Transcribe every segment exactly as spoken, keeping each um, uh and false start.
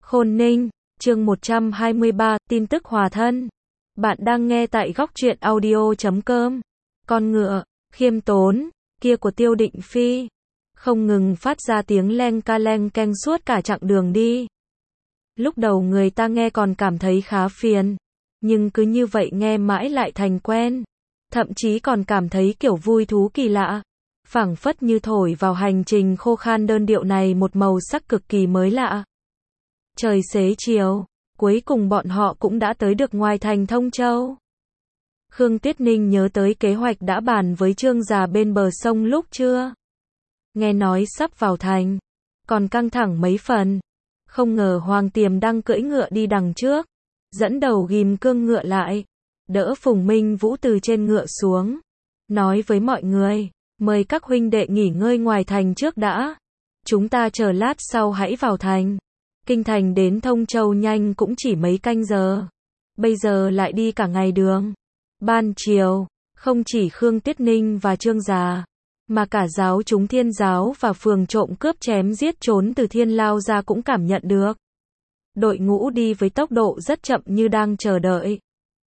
Khôn Ninh, chương một trăm hai mươi ba, tin tức hòa thân. Bạn đang nghe tại góc truyện audio chấm com. Con ngựa, khiêm tốn, kia của Tiêu Định Phi, không ngừng phát ra tiếng leng ca leng keng suốt cả chặng đường đi. Lúc đầu người ta nghe còn cảm thấy khá phiền, nhưng cứ như vậy nghe mãi lại thành quen. Thậm chí còn cảm thấy kiểu vui thú kỳ lạ. Phảng phất như thổi vào hành trình khô khan đơn điệu này một màu sắc cực kỳ mới lạ. Trời xế chiều, cuối cùng bọn họ cũng đã tới được ngoài thành Thông Châu. Khương Tuyết Ninh nhớ tới kế hoạch đã bàn với Trương già bên bờ sông lúc trưa. Nghe nói sắp vào thành, còn căng thẳng mấy phần. Không ngờ Hoàng Tiềm đang cưỡi ngựa đi đằng trước, dẫn đầu ghim cương ngựa lại, đỡ Phùng Minh Vũ từ trên ngựa xuống, nói với mọi người, mời các huynh đệ nghỉ ngơi ngoài thành trước đã. Chúng ta chờ lát sau hãy vào thành. Kinh thành đến Thông Châu nhanh cũng chỉ mấy canh giờ. Bây giờ lại đi cả ngày đường. Ban chiều, không chỉ Khương Tuyết Ninh và Trương già, mà cả giáo chúng Thiên giáo và phường trộm cướp chém giết trốn từ Thiên Lao ra cũng cảm nhận được. Đội ngũ đi với tốc độ rất chậm như đang chờ đợi.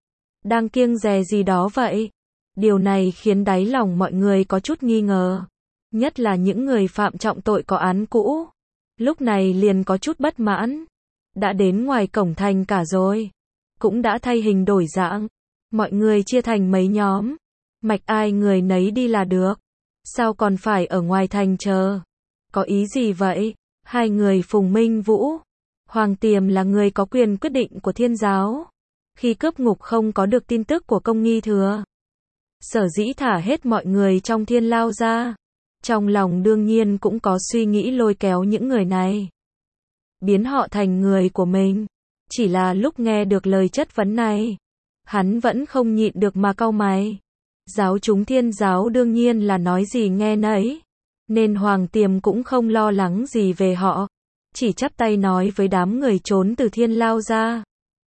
Đang kiêng dè gì đó vậy? Điều này khiến đáy lòng mọi người có chút nghi ngờ. Nhất là những người phạm trọng tội có án cũ. Lúc này liền có chút bất mãn. Đã đến ngoài cổng thành cả rồi. Cũng đã thay hình đổi dạng. Mọi người chia thành mấy nhóm. Mạch ai người nấy đi là được. Sao còn phải ở ngoài thành chờ? Có ý gì vậy? Hai người Phùng Minh Vũ, Hoàng Tiềm là người có quyền quyết định của Thiên giáo. Khi cướp ngục không có được tin tức của Công Nghi Thừa, sở dĩ thả hết mọi người trong Thiên Lao ra. Trong lòng đương nhiên cũng có suy nghĩ lôi kéo những người này, biến họ thành người của mình. Chỉ là lúc nghe được lời chất vấn này, hắn vẫn không nhịn được mà cau mày. Giáo chúng Thiên giáo đương nhiên là nói gì nghe nấy, nên Hoàng Tiềm cũng không lo lắng gì về họ, chỉ chắp tay nói với đám người trốn từ Thiên Lao ra.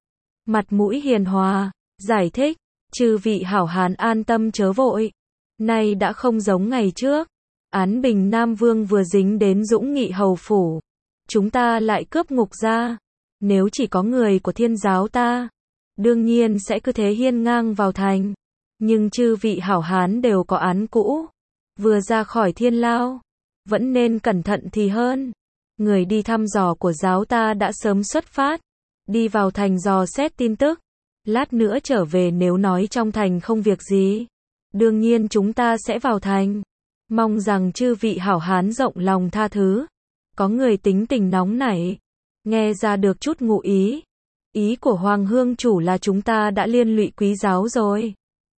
Mặt mũi hiền hòa, giải thích, chư vị hảo hán an tâm chớ vội. Nay đã không giống ngày trước. Án Bình Nam Vương vừa dính đến Dũng Nghị hầu phủ, chúng ta lại cướp ngục ra. Nếu chỉ có người của Thiên giáo ta, đương nhiên sẽ cứ thế hiên ngang vào thành. Nhưng chư vị hảo hán đều có án cũ, vừa ra khỏi Thiên Lao, vẫn nên cẩn thận thì hơn. Người đi thăm dò của giáo ta đã sớm xuất phát, đi vào thành dò xét tin tức. Lát nữa trở về nếu nói trong thành không việc gì, đương nhiên chúng ta sẽ vào thành. Mong rằng chư vị hảo hán rộng lòng tha thứ. Có người tính tình nóng nảy, nghe ra được chút ngụ ý. Ý của Hoàng Hương chủ là chúng ta đã liên lụy quý giáo rồi.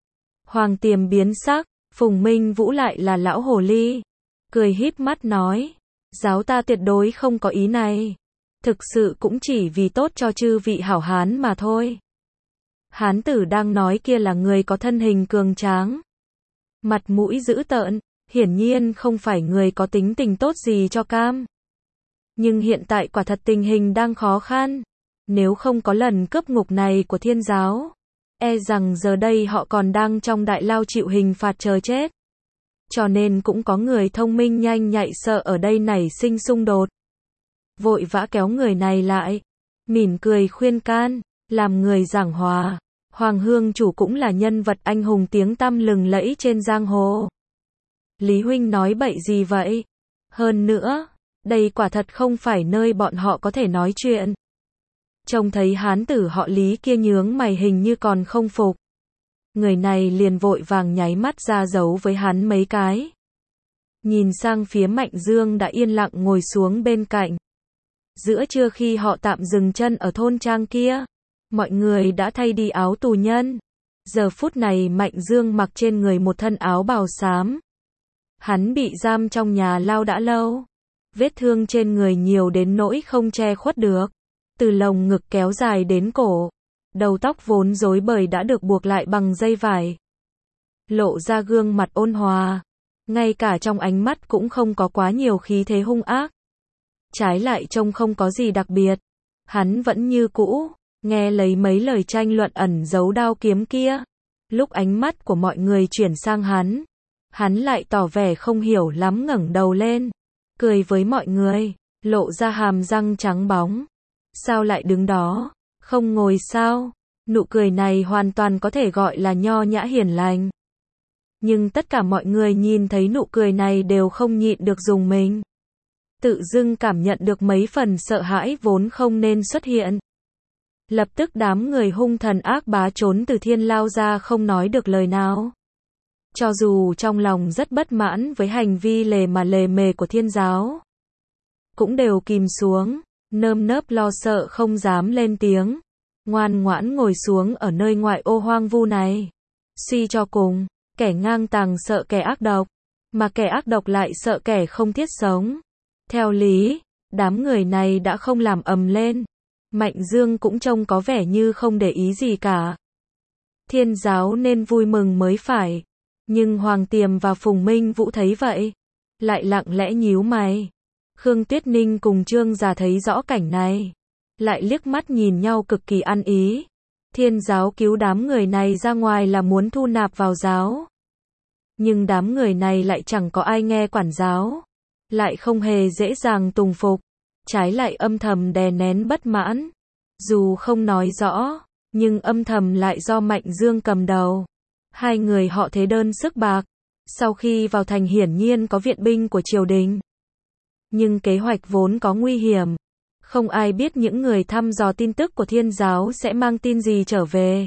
Hoàng Tiềm biến sắc, Phùng Minh Vũ lại là lão hồ ly, cười híp mắt nói, giáo ta tuyệt đối không có ý này. Thực sự cũng chỉ vì tốt cho chư vị hảo hán mà thôi. Hán tử đang nói kia là người có thân hình cường tráng, mặt mũi dữ tợn, hiển nhiên không phải người có tính tình tốt gì cho cam. Nhưng hiện tại quả thật tình hình đang khó khăn. Nếu không có lần cướp ngục này của Thiên giáo, e rằng giờ đây họ còn đang trong đại lao chịu hình phạt chờ chết. Cho nên cũng có người thông minh nhanh nhạy sợ ở đây nảy sinh xung đột, vội vã kéo người này lại, mỉm cười khuyên can, làm người giảng hòa. Hoàng Hương chủ cũng là nhân vật anh hùng tiếng tăm lừng lẫy trên giang hồ. Lý huynh nói bậy gì vậy? Hơn nữa, đây quả thật không phải nơi bọn họ có thể nói chuyện. Trông thấy hán tử họ Lý kia nhướng mày hình như còn không phục. Người này liền vội vàng nháy mắt ra dấu với hắn mấy cái. Nhìn sang phía Mạnh Dương đã yên lặng ngồi xuống bên cạnh. Giữa trưa khi họ tạm dừng chân ở thôn trang kia, mọi người đã thay đi áo tù nhân. Giờ phút này Mạnh Dương mặc trên người một thân áo bào xám. Hắn bị giam trong nhà lao đã lâu. Vết thương trên người nhiều đến nỗi không che khuất được. Từ lồng ngực kéo dài đến cổ. Đầu tóc vốn rối bời đã được buộc lại bằng dây vải. Lộ ra gương mặt ôn hòa. Ngay cả trong ánh mắt cũng không có quá nhiều khí thế hung ác. Trái lại trông không có gì đặc biệt. Hắn vẫn như cũ, nghe lấy mấy lời tranh luận ẩn giấu đao kiếm kia. Lúc ánh mắt của mọi người chuyển sang hắn, hắn lại tỏ vẻ không hiểu lắm ngẩng đầu lên, cười với mọi người, lộ ra hàm răng trắng bóng. Sao lại đứng đó, không ngồi sao? Nụ cười này hoàn toàn có thể gọi là nho nhã hiền lành. Nhưng tất cả mọi người nhìn thấy nụ cười này đều không nhịn được rùng mình. Tự dưng cảm nhận được mấy phần sợ hãi vốn không nên xuất hiện. Lập tức đám người hung thần ác bá trốn từ thiên lao ra không nói được lời nào. Cho dù trong lòng rất bất mãn với hành vi lề mà lề mề của thiên giáo, cũng đều kìm xuống, nơm nớp lo sợ không dám lên tiếng, ngoan ngoãn ngồi xuống ở nơi ngoại ô hoang vu này. Suy cho cùng, kẻ ngang tàng sợ kẻ ác độc, mà kẻ ác độc lại sợ kẻ không thiết sống. Theo lý, đám người này đã không làm ầm lên. Mạnh Dương cũng trông có vẻ như không để ý gì cả. Thiên giáo nên vui mừng mới phải. Nhưng Hoàng Tiềm và Phùng Minh Vũ thấy vậy, lại lặng lẽ nhíu mày. Khương Tuyết Ninh cùng Trương Già thấy rõ cảnh này, lại liếc mắt nhìn nhau cực kỳ ăn ý. Thiên giáo cứu đám người này ra ngoài là muốn thu nạp vào giáo. Nhưng đám người này lại chẳng có ai nghe quản giáo, lại không hề dễ dàng tùng phục, trái lại âm thầm đè nén bất mãn. Dù không nói rõ, nhưng âm thầm lại do Mạnh Dương cầm đầu. Hai người họ thế đơn sức bạc, sau khi vào thành hiển nhiên có viện binh của triều đình. Nhưng kế hoạch vốn có nguy hiểm, không ai biết những người thăm dò tin tức của thiên giáo sẽ mang tin gì trở về.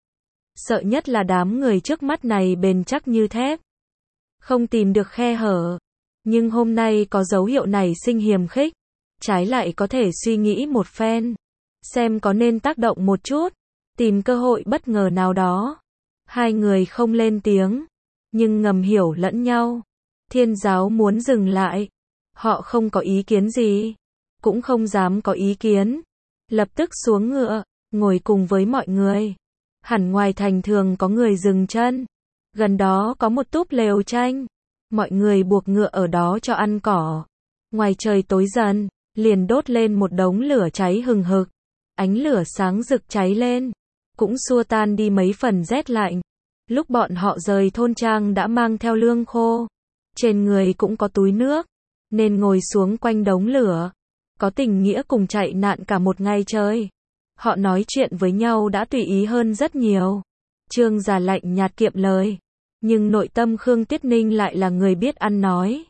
Sợ nhất là đám người trước mắt này bền chắc như thép, không tìm được khe hở. Nhưng hôm nay có dấu hiệu nảy sinh hiềm khích, trái lại có thể suy nghĩ một phen, xem có nên tác động một chút, tìm cơ hội bất ngờ nào đó. Hai người không lên tiếng, nhưng ngầm hiểu lẫn nhau. Thiên giáo muốn dừng lại, họ không có ý kiến gì, cũng không dám có ý kiến. Lập tức xuống ngựa, ngồi cùng với mọi người. Hẳn ngoài thành thường có người dừng chân, gần đó có một túp lều tranh. Mọi người buộc ngựa ở đó cho ăn cỏ. Ngoài trời tối dần, liền đốt lên một đống lửa cháy hừng hực. Ánh lửa sáng rực cháy lên, cũng xua tan đi mấy phần rét lạnh. Lúc bọn họ rời thôn trang đã mang theo lương khô, trên người cũng có túi nước, nên ngồi xuống quanh đống lửa. Có tình nghĩa cùng chạy nạn cả một ngày trời. Họ nói chuyện với nhau đã tùy ý hơn rất nhiều. Trương Già lạnh nhạt kiệm lời, nhưng nội tâm Khương Tuyết Ninh lại là người biết ăn nói.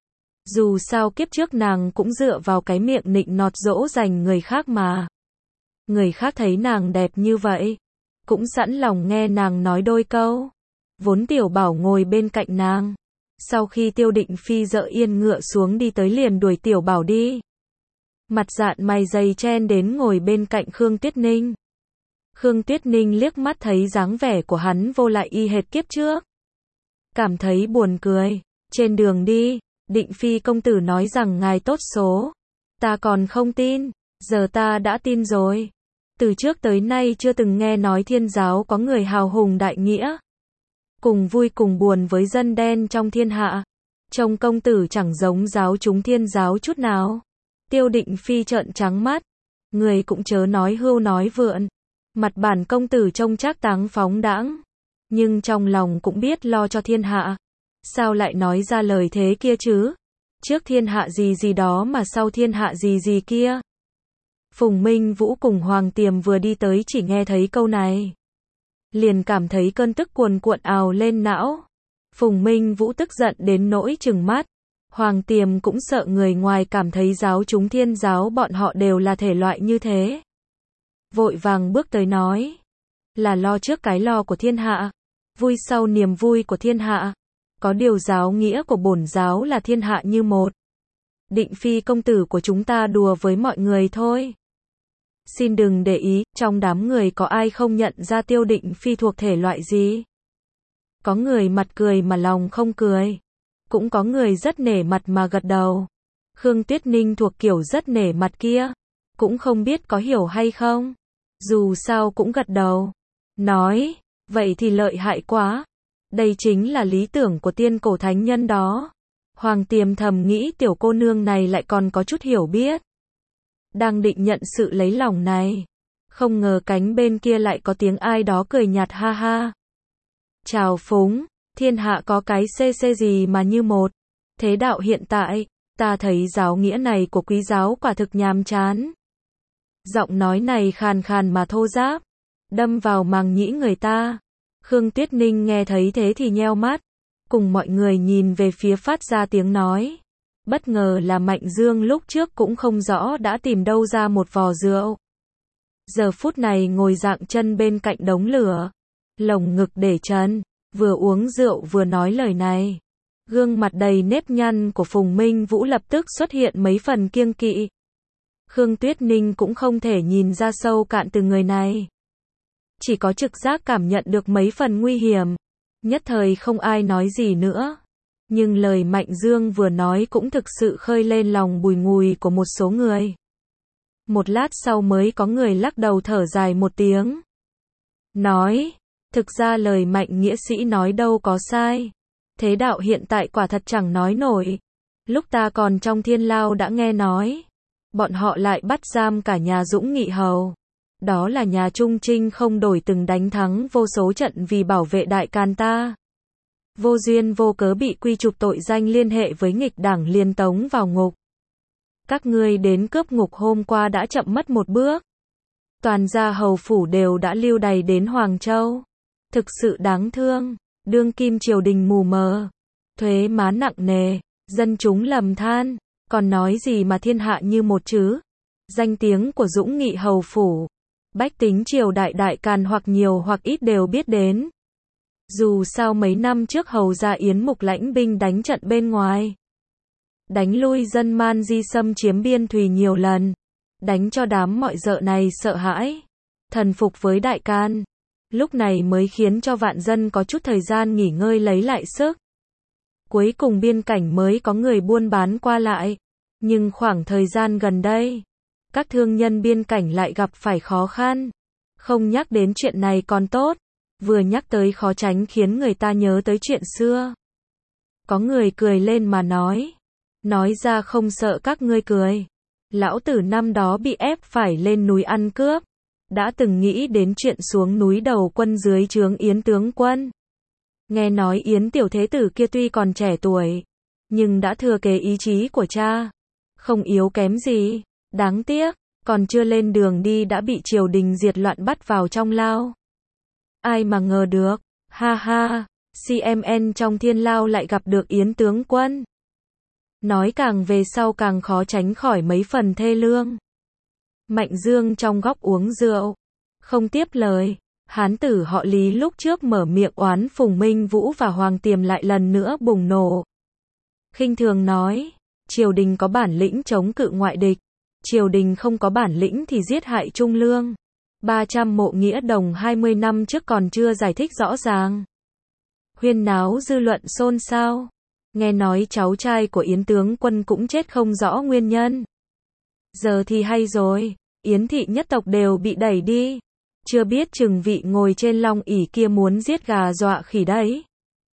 Dù sao kiếp trước nàng cũng dựa vào cái miệng nịnh nọt dỗ dành người khác mà. Người khác thấy nàng đẹp như vậy, cũng sẵn lòng nghe nàng nói đôi câu. Vốn Tiểu Bảo ngồi bên cạnh nàng, sau khi Tiêu Định Phi dỡ yên ngựa xuống đi tới liền đuổi Tiểu Bảo đi. Mặt dạn mày dày chen đến ngồi bên cạnh Khương Tuyết Ninh. Khương Tuyết Ninh liếc mắt thấy dáng vẻ của hắn vô lại y hệt kiếp trước, cảm thấy buồn cười. Trên đường đi, Định Phi công tử nói rằng ngài tốt số. Ta còn không tin, giờ ta đã tin rồi. Từ trước tới nay chưa từng nghe nói thiên giáo có người hào hùng đại nghĩa, cùng vui cùng buồn với dân đen trong thiên hạ. Trông công tử chẳng giống giáo chúng thiên giáo chút nào. Tiêu Định Phi trợn trắng mắt, người cũng chớ nói hưu nói vượn. Mặt bản công tử trông chắc táng phóng đãng, nhưng trong lòng cũng biết lo cho thiên hạ. Sao lại nói ra lời thế kia chứ? Trước thiên hạ gì gì đó mà sau thiên hạ gì gì kia. Phùng Minh Vũ cùng Hoàng Tiềm vừa đi tới chỉ nghe thấy câu này, liền cảm thấy cơn tức cuồn cuộn ào lên não. Phùng Minh Vũ tức giận đến nỗi trừng mắt. Hoàng Tiềm cũng sợ người ngoài cảm thấy giáo chúng thiên giáo bọn họ đều là thể loại như thế. Vội vàng bước tới nói, là lo trước cái lo của thiên hạ, vui sau niềm vui của thiên hạ. Có điều giáo nghĩa của bổn giáo là thiên hạ như một. Định Phi công tử của chúng ta đùa với mọi người thôi. Xin đừng để ý, trong đám người có ai không nhận ra Tiêu Định Phi thuộc thể loại gì. Có người mặt cười mà lòng không cười, cũng có người rất nể mặt mà gật đầu. Khương Tuyết Ninh thuộc kiểu rất nể mặt kia, cũng không biết có hiểu hay không, dù sao cũng gật đầu, nói, vậy thì lợi hại quá. Đây chính là lý tưởng của tiên cổ thánh nhân đó. Hoàng Tiềm thầm nghĩ tiểu cô nương này lại còn có chút hiểu biết. Đang định nhận sự lấy lòng này, không ngờ cánh bên kia lại có tiếng ai đó cười nhạt ha ha. Chào phúng, thiên hạ có cái xê xê gì mà như một. Thế đạo hiện tại, ta thấy giáo nghĩa này của quý giáo quả thực nhàm chán. Giọng nói này khàn khàn mà thô ráp, đâm vào màng nhĩ người ta. Khương Tuyết Ninh nghe thấy thế thì nheo mắt, cùng mọi người nhìn về phía phát ra tiếng nói. Bất ngờ là Mạnh Dương lúc trước cũng không rõ đã tìm đâu ra một vò rượu. Giờ phút này ngồi dạng chân bên cạnh đống lửa, lồng ngực để chân, vừa uống rượu vừa nói lời này. Gương mặt đầy nếp nhăn của Phùng Minh Vũ lập tức xuất hiện mấy phần kiêng kỵ. Khương Tuyết Ninh cũng không thể nhìn ra sâu cạn từ người này. Chỉ có trực giác cảm nhận được mấy phần nguy hiểm. Nhất thời không ai nói gì nữa. Nhưng lời Mạnh Dương vừa nói cũng thực sự khơi lên lòng bùi ngùi của một số người. Một lát sau mới có người lắc đầu thở dài một tiếng. Nói, thực ra lời Mạnh nghĩa sĩ nói đâu có sai. Thế đạo hiện tại quả thật chẳng nói nổi. Lúc ta còn trong thiên lao đã nghe nói. Bọn họ lại bắt giam cả nhà Dũng Nghị Hầu. Đó là nhà Trung Trinh không đổi từng đánh thắng vô số trận vì bảo vệ đại can ta. Vô duyên vô cớ bị quy chụp tội danh liên hệ với nghịch đảng liên tống vào ngục. Các ngươi đến cướp ngục hôm qua đã chậm mất một bước. Toàn gia hầu phủ đều đã lưu đày đến Hoàng Châu. Thực sự đáng thương, đương kim triều đình mù mờ, thuế má nặng nề, dân chúng lầm than, còn nói gì mà thiên hạ như một chứ. Danh tiếng của Dũng Nghị hầu phủ, bách tính triều đại đại càn hoặc nhiều hoặc ít đều biết đến. Dù sao mấy năm trước hầu gia Yến Mục lãnh binh đánh trận bên ngoài, đánh lui dân Man Di xâm chiếm biên thùy nhiều lần, đánh cho đám mọi dợ này sợ hãi, thần phục với đại can. Lúc này mới khiến cho vạn dân có chút thời gian nghỉ ngơi lấy lại sức. Cuối cùng biên cảnh mới có người buôn bán qua lại. Nhưng khoảng thời gian gần đây, các thương nhân biên cảnh lại gặp phải khó khăn. Không nhắc đến chuyện này còn tốt, vừa nhắc tới khó tránh khiến người ta nhớ tới chuyện xưa. Có người cười lên mà nói, nói ra không sợ các ngươi cười. Lão tử năm đó bị ép phải lên núi ăn cướp, đã từng nghĩ đến chuyện xuống núi đầu quân dưới trướng Yến tướng quân. Nghe nói Yến tiểu thế tử kia tuy còn trẻ tuổi, nhưng đã thừa kế ý chí của cha, không yếu kém gì. Đáng tiếc, còn chưa lên đường đi đã bị triều đình diệt loạn bắt vào trong lao. Ai mà ngờ được, ha ha, xê em en trong thiên lao lại gặp được Yến tướng quân. Nói càng về sau càng khó tránh khỏi mấy phần thê lương. Mạnh Dương trong góc uống rượu, không tiếp lời. Hán tử họ Lý lúc trước mở miệng oán Phùng Minh Vũ và Hoàng Tiềm lại lần nữa bùng nổ. Khinh thường nói, triều đình có bản lĩnh chống cự ngoại địch, triều đình không có bản lĩnh thì giết hại trung lương. ba trăm mộ nghĩa đồng hai mươi năm trước còn chưa giải thích rõ ràng. Huyên náo dư luận xôn xao. Nghe nói cháu trai của Yến tướng quân cũng chết không rõ nguyên nhân. Giờ thì hay rồi, Yến thị nhất tộc đều bị đẩy đi. Chưa biết chừng vị ngồi trên long ỷ kia muốn giết gà dọa khỉ đấy.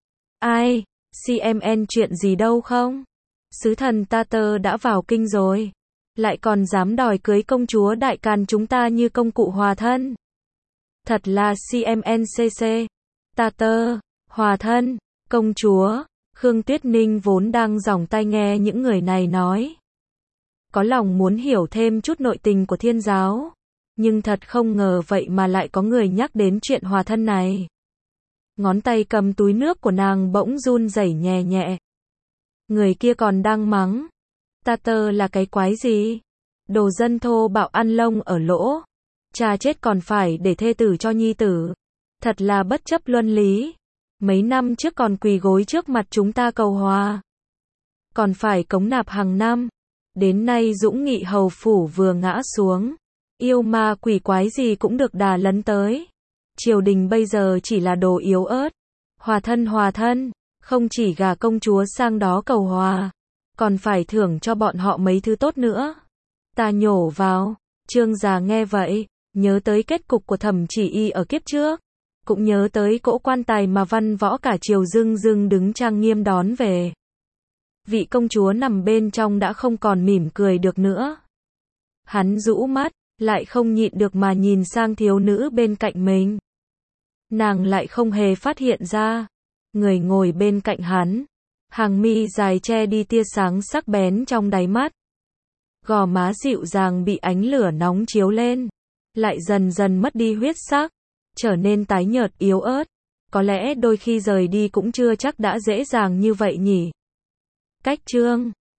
Ai, xê em en chuyện gì đâu không? Sứ thần Ta Tơ đã vào kinh rồi. Lại còn dám đòi cưới công chúa đại càn chúng ta như công cụ hòa thân. Thật là xê em en xê xê. Ta Tơ, hòa thân, công chúa. Khương Tuyết Ninh vốn đang giỏng tai nghe những người này nói. Có lòng muốn hiểu thêm chút nội tình của thiên giáo. Nhưng thật không ngờ vậy mà lại có người nhắc đến chuyện hòa thân này. Ngón tay cầm túi nước của nàng bỗng run rẩy nhẹ nhẹ. Người kia còn đang mắng. Ta Tơ là cái quái gì? Đồ dân thô bạo ăn lông ở lỗ. Cha chết còn phải để thê tử cho nhi tử. Thật là bất chấp luân lý. Mấy năm trước còn quỳ gối trước mặt chúng ta cầu hòa. Còn phải cống nạp hàng năm. Đến nay Dũng Nghị hầu phủ vừa ngã xuống. Yêu ma quỷ quái gì cũng được đà lấn tới. Triều đình bây giờ chỉ là đồ yếu ớt. Hòa thân hòa thân, không chỉ gả công chúa sang đó cầu hòa, còn phải thưởng cho bọn họ mấy thứ tốt nữa. Ta nhổ vào. Trương già nghe vậy, nhớ tới kết cục của Thẩm Chỉ Y ở kiếp trước, cũng nhớ tới cỗ quan tài mà văn võ cả triều dưng dưng đứng trang nghiêm đón về. Vị công chúa nằm bên trong đã không còn mỉm cười được nữa. Hắn rũ mắt, lại không nhịn được mà nhìn sang thiếu nữ bên cạnh mình. Nàng lại không hề phát hiện ra. Người ngồi bên cạnh hắn, hàng mi dài che đi tia sáng sắc bén trong đáy mắt. Gò má dịu dàng bị ánh lửa nóng chiếu lên, lại dần dần mất đi huyết sắc, trở nên tái nhợt yếu ớt. Có lẽ đôi khi rời đi cũng chưa chắc đã dễ dàng như vậy nhỉ. Cách chương